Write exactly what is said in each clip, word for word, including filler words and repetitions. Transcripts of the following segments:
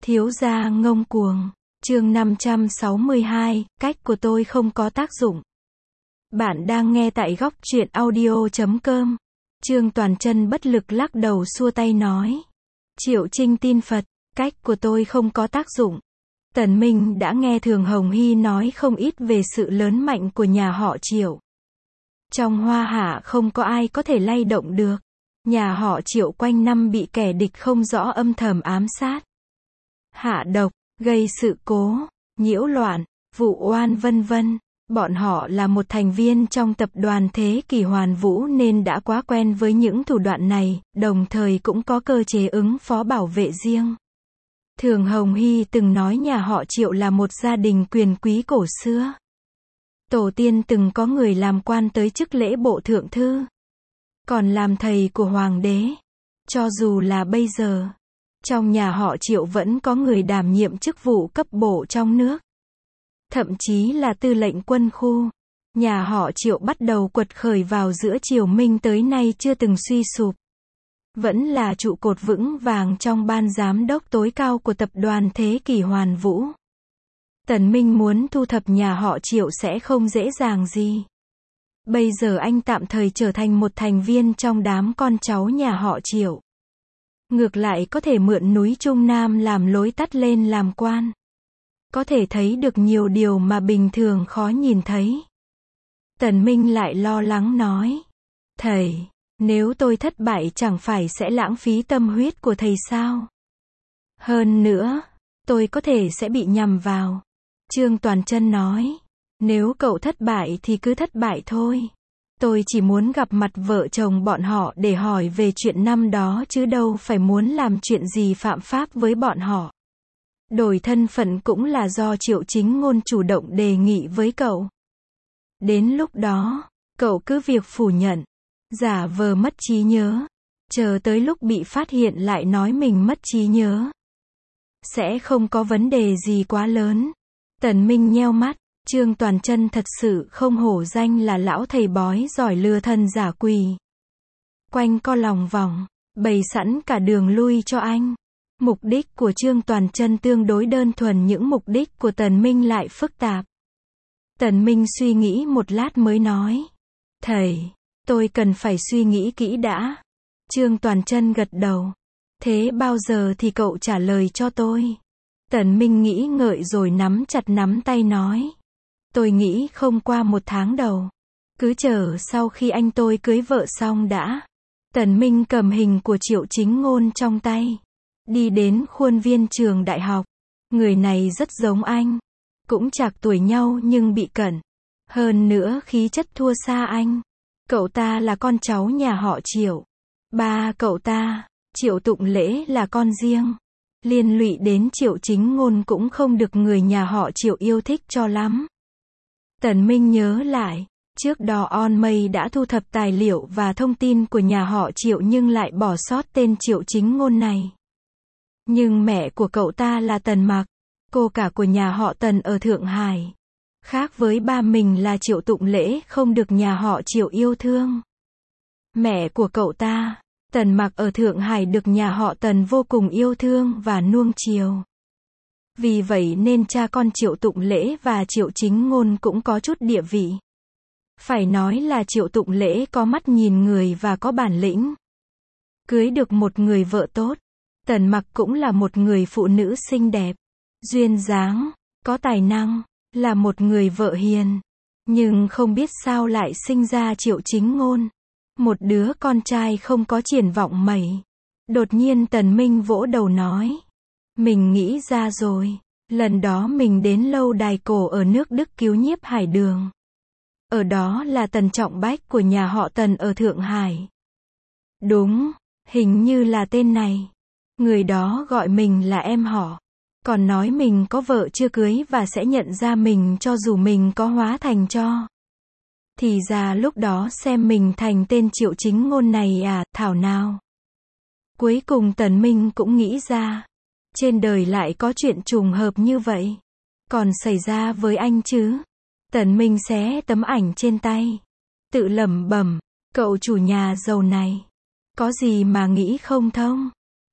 Thiếu gia ngông cuồng. Chương năm trăm sáu mươi hai, cách của tôi không có tác dụng. Bạn đang nghe tại góc truyện audio chấm com. Trương Toàn Chân bất lực lắc đầu xua tay nói. Triệu Trinh tin Phật, cách của tôi không có tác dụng. Tần Minh đã nghe Thường Hồng Hy nói không ít về sự lớn mạnh của nhà họ Triệu. Trong Hoa Hạ không có ai có thể lay động được. Nhà họ Triệu quanh năm bị kẻ địch không rõ âm thầm ám sát, hạ độc, gây sự cố, nhiễu loạn, vụ oan vân vân. Bọn họ là một thành viên trong tập đoàn Thế Kỷ Hoàn Vũ nên đã quá quen với những thủ đoạn này, đồng thời cũng có cơ chế ứng phó bảo vệ riêng. Thường Hồng Hy từng nói nhà họ Triệu là một gia đình quyền quý cổ xưa. Tổ tiên từng có người làm quan tới chức lễ bộ thượng thư, còn làm thầy của hoàng đế. Cho dù là bây giờ, trong nhà họ Triệu vẫn có người đảm nhiệm chức vụ cấp bộ trong nước. Thậm chí là tư lệnh quân khu. Nhà họ Triệu bắt đầu quật khởi vào giữa triều Minh tới nay chưa từng suy sụp. Vẫn là trụ cột vững vàng trong ban giám đốc tối cao của tập đoàn Thế Kỷ Hoàn Vũ. Tần Minh muốn thu thập nhà họ Triệu sẽ không dễ dàng gì. Bây giờ anh tạm thời trở thành một thành viên trong đám con cháu nhà họ Triệu. Ngược lại có thể mượn núi Trung Nam làm lối tắt lên làm quan. Có thể thấy được nhiều điều mà bình thường khó nhìn thấy. Tần Minh lại lo lắng nói. Thầy, nếu tôi thất bại chẳng phải sẽ lãng phí tâm huyết của thầy sao? Hơn nữa, tôi có thể sẽ bị nhầm vào. Trương Toàn Chân nói. Nếu cậu thất bại thì cứ thất bại thôi. Tôi chỉ muốn gặp mặt vợ chồng bọn họ để hỏi về chuyện năm đó chứ đâu phải muốn làm chuyện gì phạm pháp với bọn họ. Đổi thân phận cũng là do Triệu Chính Ngôn chủ động đề nghị với cậu. Đến lúc đó, cậu cứ việc phủ nhận, giả vờ mất trí nhớ, chờ tới lúc bị phát hiện lại nói mình mất trí nhớ. Sẽ không có vấn đề gì quá lớn. Tần Minh nheo mắt. Trương Toàn Chân thật sự không hổ danh là lão thầy bói giỏi lừa thần giả quỷ. Quanh co lòng vòng, bày sẵn cả đường lui cho anh. Mục đích của Trương Toàn Chân tương đối đơn thuần, những mục đích của Tần Minh lại phức tạp. Tần Minh suy nghĩ một lát mới nói. Thầy, tôi cần phải suy nghĩ kỹ đã. Trương Toàn Chân gật đầu. Thế bao giờ thì cậu trả lời cho tôi? Tần Minh nghĩ ngợi rồi nắm chặt nắm tay nói. Tôi nghĩ không qua một tháng đầu. Cứ chờ sau khi anh tôi cưới vợ xong đã. Tần Minh cầm hình của Triệu Chính Ngôn trong tay. Đi đến khuôn viên trường đại học. Người này rất giống anh. Cũng chạc tuổi nhau nhưng bị cận. Hơn nữa khí chất thua xa anh. Cậu ta là con cháu nhà họ Triệu. Ba cậu ta, Triệu Tụng Lễ là con riêng. Liên lụy đến Triệu Chính Ngôn cũng không được người nhà họ Triệu yêu thích cho lắm. Tần Minh nhớ lại, trước đó On Mây đã thu thập tài liệu và thông tin của nhà họ Triệu nhưng lại bỏ sót tên Triệu Chính Ngôn này. Nhưng mẹ của cậu ta là Tần Mặc, cô cả của nhà họ Tần ở Thượng Hải. Khác với ba mình là Triệu Tụng Lễ không được nhà họ Triệu yêu thương. Mẹ của cậu ta, Tần Mặc ở Thượng Hải được nhà họ Tần vô cùng yêu thương và nuông chiều. Vì vậy nên cha con Triệu Tụng Lễ và Triệu Chính Ngôn cũng có chút địa vị. Phải nói là Triệu Tụng Lễ có mắt nhìn người và có bản lĩnh. Cưới được một người vợ tốt. Tần Mặc cũng là một người phụ nữ xinh đẹp, duyên dáng, có tài năng, là một người vợ hiền. Nhưng không biết sao lại sinh ra Triệu Chính Ngôn. Một đứa con trai không có triển vọng mấy. Đột nhiên Tần Minh vỗ đầu nói. Mình nghĩ ra rồi. Lần đó mình đến lâu đài cổ ở nước Đức cứu nhiếp Hải Đường. Ở đó là Tần Trọng Bách của nhà họ Tần ở Thượng Hải. Đúng, hình như là tên này. Người đó gọi mình là em họ. Còn nói mình có vợ chưa cưới và sẽ nhận ra mình cho dù mình có hóa thành tro. Thì ra lúc đó xem mình thành tên Triệu Chính Ngôn này à, thảo nào. Cuối cùng Tần Minh cũng nghĩ ra. Trên đời lại có chuyện trùng hợp như vậy. Còn xảy ra với anh chứ. Tần Minh xé tấm ảnh trên tay. Tự lẩm bẩm, cậu chủ nhà giàu này. Có gì mà nghĩ không thông.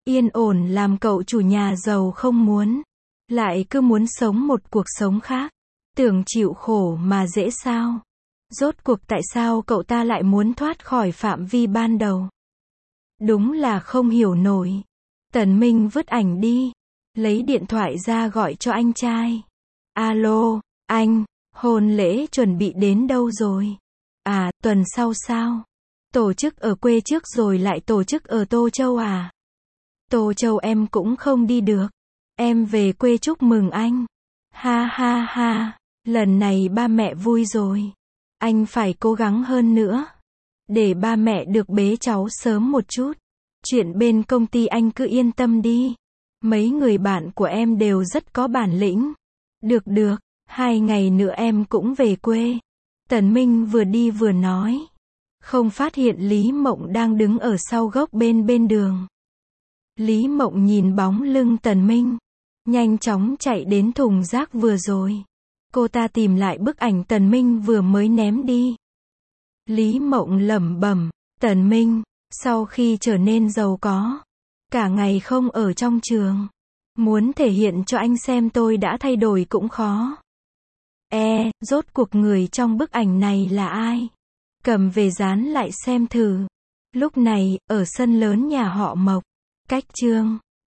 Yên ổn làm cậu chủ nhà giàu không muốn. Lại cứ muốn sống một cuộc sống khác. Tưởng chịu khổ mà dễ sao? Rốt cuộc tại sao cậu ta lại muốn thoát khỏi phạm vi ban đầu? Đúng là không hiểu nổi. Tần Minh vứt ảnh đi. Lấy điện thoại ra gọi cho anh trai. Alo, anh, hôn lễ chuẩn bị đến đâu rồi? À, tuần sau sao? Tổ chức ở quê trước rồi lại tổ chức ở Tô Châu à? Tô Châu em cũng không đi được. Em về quê chúc mừng anh. Ha ha ha, lần này ba mẹ vui rồi. Anh phải cố gắng hơn nữa. Để ba mẹ được bế cháu sớm một chút. Chuyện bên công ty anh cứ yên tâm đi. Mấy người bạn của em đều rất có bản lĩnh. Được được, hai ngày nữa em cũng về quê. Tần Minh vừa đi vừa nói. Không phát hiện Lý Mộng đang đứng ở sau gốc bên bên đường. Lý Mộng nhìn bóng lưng Tần Minh. Nhanh chóng chạy đến thùng rác vừa rồi. Cô ta tìm lại bức ảnh Tần Minh vừa mới ném đi. Lý Mộng lẩm bẩm, Tần Minh, sau khi trở nên giàu có, cả ngày không ở trong trường. Muốn thể hiện cho anh xem tôi đã thay đổi cũng khó. E, rốt cuộc người trong bức ảnh này là ai? Cầm về dán lại xem thử. Lúc này, ở sân lớn nhà họ Mộc, cách Chương